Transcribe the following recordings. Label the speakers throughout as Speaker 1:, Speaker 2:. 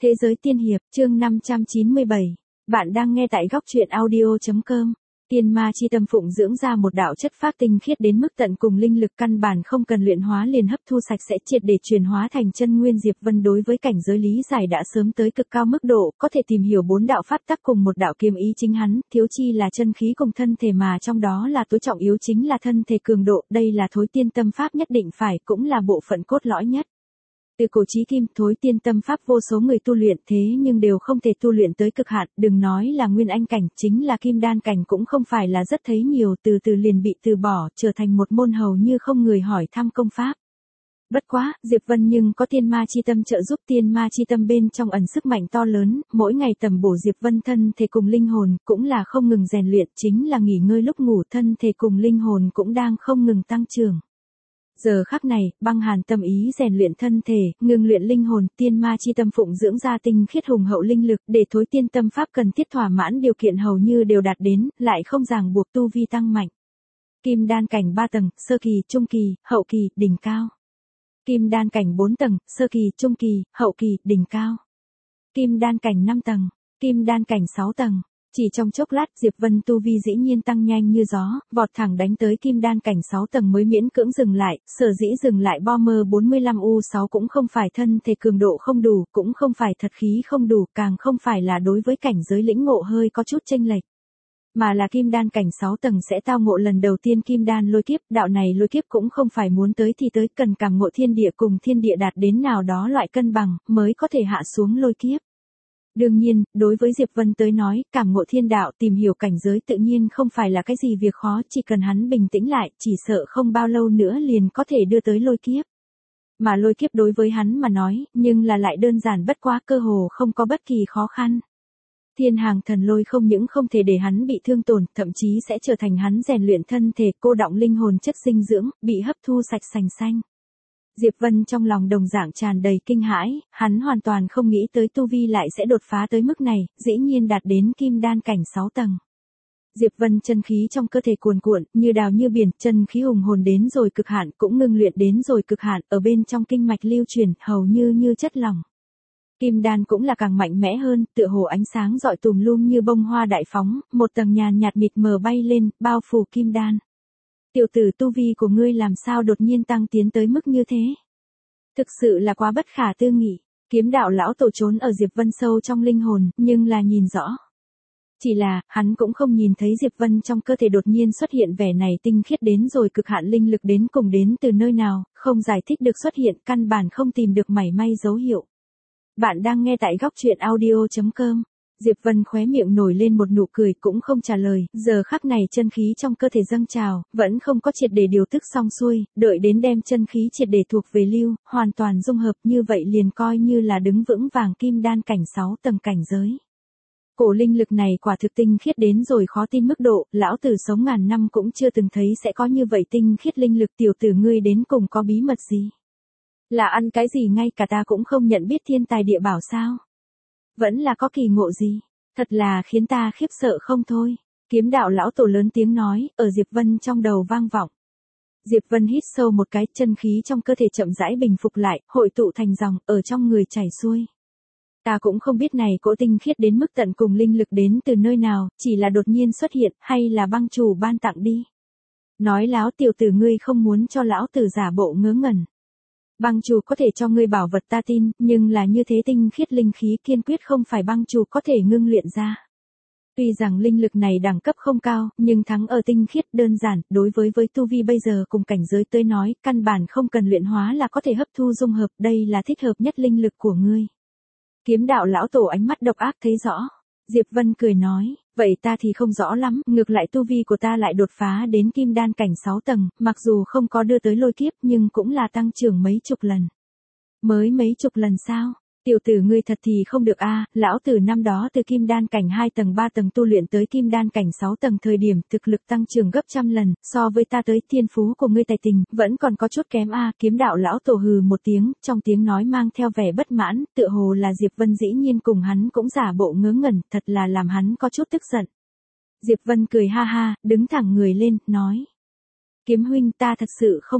Speaker 1: Thế giới tiên hiệp, chương 597. Bạn đang nghe tại góc truyện audio.com. Tiên ma chi tâm phụng dưỡng ra một đạo chất phác tinh khiết đến mức tận cùng, linh lực căn bản không cần luyện hóa liền hấp thu sạch sẽ, triệt để chuyển hóa thành chân nguyên. Diệp Vân đối với cảnh giới lý giải đã sớm tới cực cao mức độ, có thể tìm hiểu 4 đạo pháp tắc cùng một đạo kiếm ý chính hắn, thiếu chi là chân khí cùng thân thể, mà trong đó là tối trọng yếu chính là thân thể cường độ, đây là thối tiên tâm pháp nhất định phải, cũng là bộ phận cốt lõi nhất. Từ cổ chí kim, thối tiên tâm pháp vô số người tu luyện, thế nhưng đều không thể tu luyện tới cực hạn, đừng nói là nguyên anh cảnh, chính là kim đan cảnh cũng không phải là rất thấy nhiều, từ từ liền bị từ bỏ, trở thành một môn hầu như không người hỏi thăm công pháp. Bất quá, Diệp Vân nhưng có tiên ma chi tâm trợ giúp, tiên ma chi tâm bên trong ẩn sức mạnh to lớn, mỗi ngày tầm bổ Diệp Vân thân thể cùng linh hồn, cũng là không ngừng rèn luyện, chính là nghỉ ngơi lúc ngủ, thân thể cùng linh hồn cũng đang không ngừng tăng trưởng. Giờ khắc này, băng hàn tâm ý rèn luyện thân thể, ngừng luyện linh hồn, tiên ma chi tâm phụng dưỡng ra tinh khiết hùng hậu linh lực, để thối tiên tâm pháp cần thiết thỏa mãn điều kiện hầu như đều đạt đến, lại không ràng buộc tu vi tăng mạnh. Kim đan cảnh 3 tầng, sơ kỳ, trung kỳ, hậu kỳ, đỉnh cao. Kim đan cảnh 4 tầng, sơ kỳ, trung kỳ, hậu kỳ, đỉnh cao. Kim đan cảnh 5 tầng, kim đan cảnh 6 tầng. Chỉ trong chốc lát, Diệp Vân tu vi dĩ nhiên tăng nhanh như gió, vọt thẳng đánh tới kim đan cảnh 6 tầng mới miễn cưỡng dừng lại, sở dĩ dừng lại Bomber 45U6 cũng không phải thân thể cường độ không đủ, cũng không phải thật khí không đủ, càng không phải là đối với cảnh giới lĩnh ngộ hơi có chút chênh lệch. Mà là kim đan cảnh 6 tầng sẽ tao ngộ lần đầu tiên kim đan lôi kiếp, đạo này lôi kiếp cũng không phải muốn tới thì tới, cần cảm ngộ thiên địa cùng thiên địa đạt đến nào đó loại cân bằng, mới có thể hạ xuống lôi kiếp. Đương nhiên, đối với Diệp Vân tới nói, cảm ngộ thiên đạo, tìm hiểu cảnh giới tự nhiên không phải là cái gì việc khó, chỉ cần hắn bình tĩnh lại, chỉ sợ không bao lâu nữa liền có thể đưa tới lôi kiếp. Mà lôi kiếp đối với hắn mà nói, nhưng là lại đơn giản bất quá, cơ hồ không có bất kỳ khó khăn. Thiên hàng thần lôi không những không thể để hắn bị thương tổn, thậm chí sẽ trở thành hắn rèn luyện thân thể, cô đọng linh hồn chất dinh dưỡng, bị hấp thu sạch sành xanh. Diệp Vân trong lòng đồng dạng tràn đầy kinh hãi, hắn hoàn toàn không nghĩ tới tu vi lại sẽ đột phá tới mức này, dĩ nhiên đạt đến kim đan cảnh 6 tầng. Diệp Vân chân khí trong cơ thể cuồn cuộn, như đào như biển, chân khí hùng hồn đến rồi cực hạn, cũng ngưng luyện đến rồi cực hạn, ở bên trong kinh mạch lưu chuyển, hầu như chất lỏng. Kim đan cũng là càng mạnh mẽ hơn, tựa hồ ánh sáng rọi tùm lum như bông hoa đại phóng, một tầng nhàn nhạt mịt mờ bay lên, bao phủ kim đan. Tiểu tử, tu vi của ngươi làm sao đột nhiên tăng tiến tới mức như thế? Thực sự là quá bất khả tư nghị. Kiếm đạo lão tổ trốn ở Diệp Vân sâu trong linh hồn, nhưng là nhìn rõ. Chỉ là, hắn cũng không nhìn thấy Diệp Vân trong cơ thể đột nhiên xuất hiện vẻ này tinh khiết đến rồi cực hạn linh lực đến cùng đến từ nơi nào, không giải thích được xuất hiện, căn bản không tìm được mảy may dấu hiệu. Bạn đang nghe tại góc truyện audio.com. Diệp Vân khóe miệng nổi lên một nụ cười, cũng không trả lời, giờ khắc này chân khí trong cơ thể dâng trào, vẫn không có triệt để điều tức xong xuôi, đợi đến đem chân khí triệt để thuộc về lưu, hoàn toàn dung hợp, như vậy liền coi như là đứng vững vàng kim đan cảnh 6 tầng cảnh giới. Cổ linh lực này quả thực tinh khiết đến rồi khó tin mức độ, lão tử sống ngàn năm cũng chưa từng thấy sẽ có như vậy tinh khiết linh lực, tiểu tử ngươi đến cùng có bí mật gì? Là ăn cái gì ngay cả ta cũng không nhận biết thiên tài địa bảo sao? Vẫn là có kỳ ngộ gì? Thật là khiến ta khiếp sợ không thôi. Kiếm đạo lão tổ lớn tiếng nói, ở Diệp Vân trong đầu vang vọng. Diệp Vân hít sâu một cái, chân khí trong cơ thể chậm rãi bình phục lại, hội tụ thành dòng, ở trong người chảy xuôi. Ta cũng không biết này cỗ tinh khiết đến mức tận cùng linh lực đến từ nơi nào, chỉ là đột nhiên xuất hiện, hay là băng chủ ban tặng đi. Nói láo, tiểu tử ngươi không muốn cho lão tử giả bộ ngớ ngẩn. Băng chủ có thể cho ngươi bảo vật ta tin, nhưng là như thế tinh khiết linh khí kiên quyết không phải băng chủ có thể ngưng luyện ra. Tuy rằng linh lực này đẳng cấp không cao, nhưng thắng ở tinh khiết đơn giản, đối với tu vi bây giờ cùng cảnh giới tới nói, căn bản không cần luyện hóa là có thể hấp thu dung hợp, đây là thích hợp nhất linh lực của ngươi. Kiếm đạo lão tổ ánh mắt độc ác thấy rõ. Diệp Vân cười nói, vậy ta thì không rõ lắm, ngược lại tu vi của ta lại đột phá đến kim đan cảnh 6 tầng, mặc dù không có đưa tới lôi kiếp nhưng cũng là tăng trưởng mấy chục lần. Mới mấy chục lần sao? Tiểu tử ngươi thật thì không được a, lão tử năm đó từ kim đan cảnh 2 tầng 3 tầng tu luyện tới kim đan cảnh 6 tầng thời điểm thực lực tăng trưởng gấp trăm lần, so với ta tới thiên phú của ngươi tài tình, vẫn còn có chút kém a. Kiếm đạo lão tổ hừ một tiếng, trong tiếng nói mang theo vẻ bất mãn, tựa hồ là Diệp Vân dĩ nhiên cùng hắn cũng giả bộ ngớ ngẩn, thật là làm hắn có chút tức giận. Diệp Vân cười ha ha, đứng thẳng người lên, nói. Kiếm huynh, ta thật sự không biết.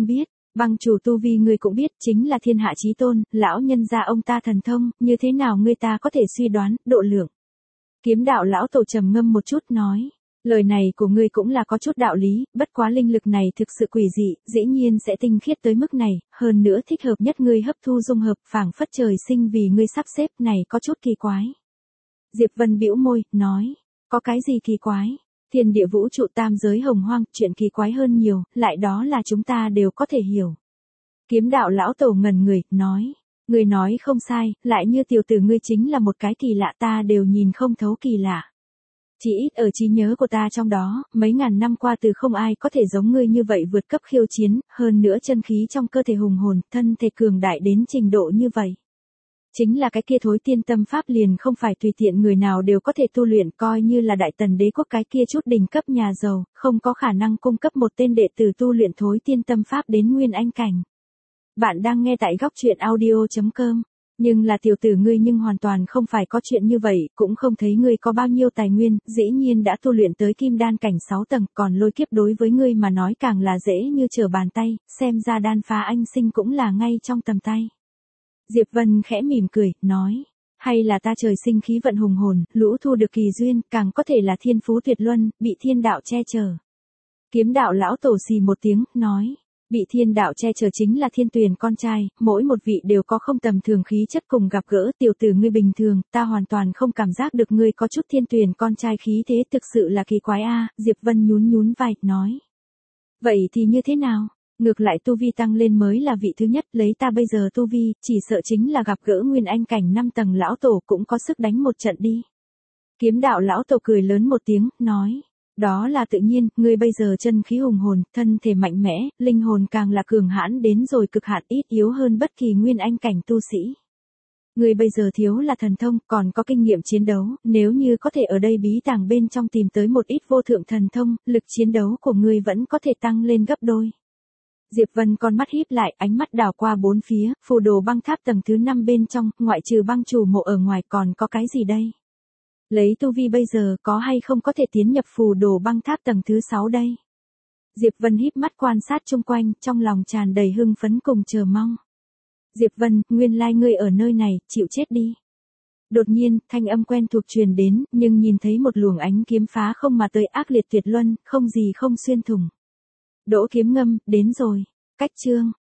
Speaker 1: Bang chủ tu vi ngươi cũng biết, chính là thiên hạ chí tôn, lão nhân gia ông ta thần thông, như thế nào ngươi ta có thể suy đoán, độ lượng. Kiếm đạo lão tổ trầm ngâm một chút nói, lời này của ngươi cũng là có chút đạo lý, bất quá linh lực này thực sự quỷ dị, dĩ nhiên sẽ tinh khiết tới mức này, hơn nữa thích hợp nhất ngươi hấp thu dung hợp, phảng phất trời sinh vì ngươi sắp xếp, này có chút kỳ quái. Diệp Vân bĩu môi, nói, có cái gì kỳ quái? Thiên địa vũ trụ tam giới hồng hoang, chuyện kỳ quái hơn nhiều, lại đó là chúng ta đều có thể hiểu. Kiếm đạo lão tổ ngẩn người, nói, ngươi nói không sai, lại như tiểu tử ngươi chính là một cái kỳ lạ ta đều nhìn không thấu kỳ lạ. Chỉ ít ở trí nhớ của ta trong đó, mấy ngàn năm qua từ không ai có thể giống ngươi như vậy vượt cấp khiêu chiến, hơn nữa chân khí trong cơ thể hùng hồn, thân thể cường đại đến trình độ như vậy. Chính là cái kia thối tiên tâm pháp liền không phải tùy tiện người nào đều có thể tu luyện, coi như là đại tần đế quốc cái kia chút đỉnh cấp nhà giàu, không có khả năng cung cấp một tên đệ tử tu luyện thối tiên tâm pháp đến nguyên anh cảnh. Bạn đang nghe tại góc truyện audio.com. Nhưng là tiểu tử ngươi nhưng hoàn toàn không phải có chuyện như vậy, cũng không thấy ngươi có bao nhiêu tài nguyên, dĩ nhiên đã tu luyện tới kim đan cảnh 6 tầng, còn lôi kiếp đối với ngươi mà nói càng là dễ như trở bàn tay, xem ra đan phá anh sinh cũng là ngay trong tầm tay. Diệp Vân khẽ mỉm cười, nói, hay là ta trời sinh khí vận hùng hồn, lũ thu được kỳ duyên, càng có thể là thiên phú tuyệt luân, bị thiên đạo che chở. Kiếm đạo lão tổ xì một tiếng, nói, bị thiên đạo che chở chính là Thiên Tuyền con trai, mỗi một vị đều có không tầm thường khí chất cùng gặp gỡ, tiểu tử ngươi bình thường, ta hoàn toàn không cảm giác được ngươi có chút Thiên Tuyền con trai khí thế, thực sự là kỳ quái a. Diệp Vân nhún vai, nói, vậy thì như thế nào? Ngược lại tu vi tăng lên mới là vị thứ nhất, lấy ta bây giờ tu vi, chỉ sợ chính là gặp gỡ nguyên anh cảnh 5 tầng lão tổ cũng có sức đánh một trận đi. Kiếm đạo lão tổ cười lớn một tiếng, nói, đó là tự nhiên, ngươi bây giờ chân khí hùng hồn, thân thể mạnh mẽ, linh hồn càng là cường hãn đến rồi cực hạn, ít yếu hơn bất kỳ nguyên anh cảnh tu sĩ. Ngươi bây giờ thiếu là thần thông, còn có kinh nghiệm chiến đấu, nếu như có thể ở đây bí tàng bên trong tìm tới một ít vô thượng thần thông, lực chiến đấu của ngươi vẫn có thể tăng lên gấp đôi. Diệp Vân con mắt híp lại, ánh mắt đảo qua bốn phía, phù đồ băng tháp tầng thứ 5 bên trong, ngoại trừ băng chủ mộ ở ngoài còn có cái gì đây? Lấy tu vi bây giờ có hay không có thể tiến nhập phù đồ băng tháp tầng thứ 6 đây? Diệp Vân híp mắt quan sát chung quanh, trong lòng tràn đầy hưng phấn cùng chờ mong. Diệp Vân, nguyên lai ngươi ở nơi này, chịu chết đi. Đột nhiên, thanh âm quen thuộc truyền đến, nhưng nhìn thấy một luồng ánh kiếm phá không mà tới ác liệt tuyệt luân, không gì không xuyên thủng. Đỗ Kiếm Ngâm, đến rồi. Cách chương.